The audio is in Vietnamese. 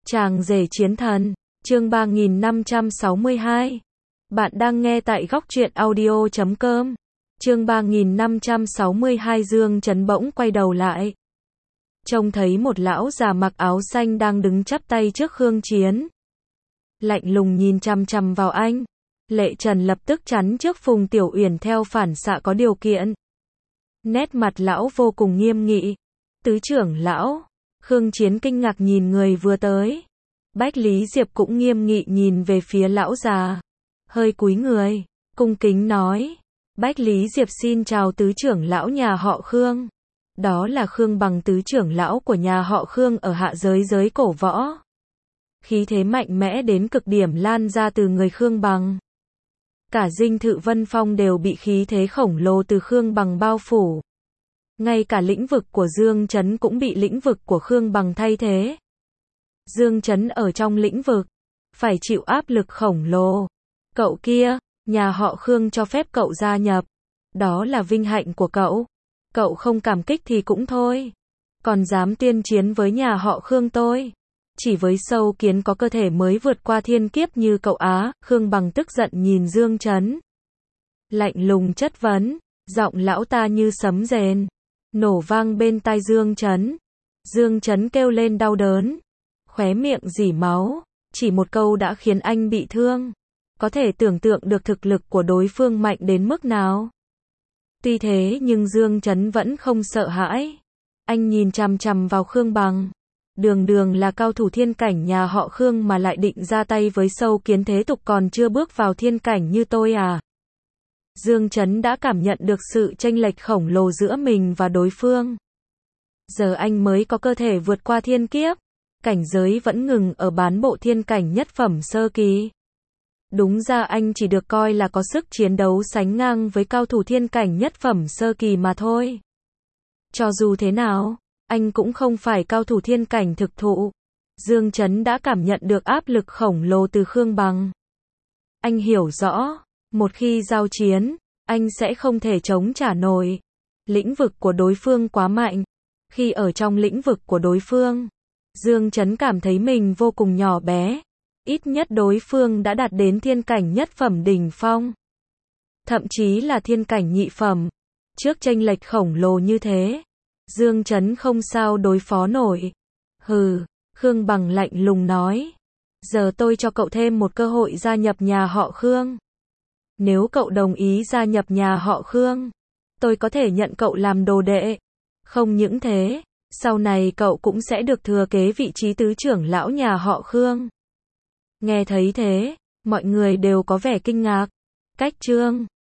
Chàng rể chiến thần, chương 3562. Bạn đang nghe tại góc truyện audio.com. Chương 3562. Dương Chấn bỗng quay đầu lại. Trông thấy một lão già mặc áo xanh đang đứng chắp tay trước Khương Chiến. Lạnh lùng nhìn chằm chằm vào anh. Lệ Trần lập tức chắn trước Phùng Tiểu Uyển theo phản xạ có điều kiện. Nét mặt lão vô cùng nghiêm nghị. Tứ trưởng lão. Khương Chiến kinh ngạc nhìn người vừa tới. Bách Lý Diệp cũng nghiêm nghị nhìn về phía lão già. Hơi cúi người, cung kính nói. Bách Lý Diệp xin chào tứ trưởng lão nhà họ Khương. Đó là Khương Bằng, tứ trưởng lão của nhà họ Khương ở hạ giới giới cổ võ. Khí thế mạnh mẽ đến cực điểm lan ra từ người Khương Bằng. Cả dinh thự Vân Phong đều bị khí thế khổng lồ từ Khương Bằng bao phủ. Ngay cả lĩnh vực của Dương Chấn cũng bị lĩnh vực của Khương Bằng thay thế. Dương Chấn ở trong lĩnh vực, phải chịu áp lực khổng lồ. Cậu kia, nhà họ Khương cho phép cậu gia nhập. Đó là vinh hạnh của cậu. Cậu không cảm kích thì cũng thôi. Còn dám tuyên chiến với nhà họ Khương tôi. Chỉ với sâu kiến có cơ thể mới vượt qua thiên kiếp như cậu á. Khương Bằng tức giận nhìn Dương Chấn. Lạnh lùng chất vấn, giọng lão ta như sấm rền. Nổ vang bên tai Dương Chấn. Dương Chấn kêu lên đau đớn. Khóe miệng rỉ máu. Chỉ một câu đã khiến anh bị thương. Có thể tưởng tượng được thực lực của đối phương mạnh đến mức nào. Tuy thế nhưng Dương Chấn vẫn không sợ hãi. Anh nhìn chằm chằm vào Khương Bằng. Đường đường là cao thủ thiên cảnh nhà họ Khương mà lại định ra tay với sâu kiến thế tục còn chưa bước vào thiên cảnh như tôi à. Dương Chấn đã cảm nhận được sự chênh lệch khổng lồ giữa mình và đối phương. Giờ anh mới có cơ thể vượt qua thiên kiếp. Cảnh giới vẫn ngừng ở bán bộ thiên cảnh nhất phẩm sơ kỳ. Đúng ra anh chỉ được coi là có sức chiến đấu sánh ngang với cao thủ thiên cảnh nhất phẩm sơ kỳ mà thôi. Cho dù thế nào, anh cũng không phải cao thủ thiên cảnh thực thụ. Dương Chấn đã cảm nhận được áp lực khổng lồ từ Khương Bằng. Anh hiểu rõ, một khi giao chiến, anh sẽ không thể chống trả nổi. Lĩnh vực của đối phương quá mạnh. Khi ở trong lĩnh vực của đối phương, Dương Chấn cảm thấy mình vô cùng nhỏ bé. Ít nhất đối phương đã đạt đến thiên cảnh nhất phẩm đỉnh phong. Thậm chí là thiên cảnh nhị phẩm. Trước chênh lệch khổng lồ như thế, Dương Chấn không sao đối phó nổi. Hừ, Khương Bằng lạnh lùng nói. Giờ tôi cho cậu thêm một cơ hội gia nhập nhà họ Khương. Nếu cậu đồng ý gia nhập nhà họ Khương, tôi có thể nhận cậu làm đồ đệ. Không những thế, sau này cậu cũng sẽ được thừa kế vị trí tứ trưởng lão nhà họ Khương. Nghe thấy thế, mọi người đều có vẻ kinh ngạc. Cách chương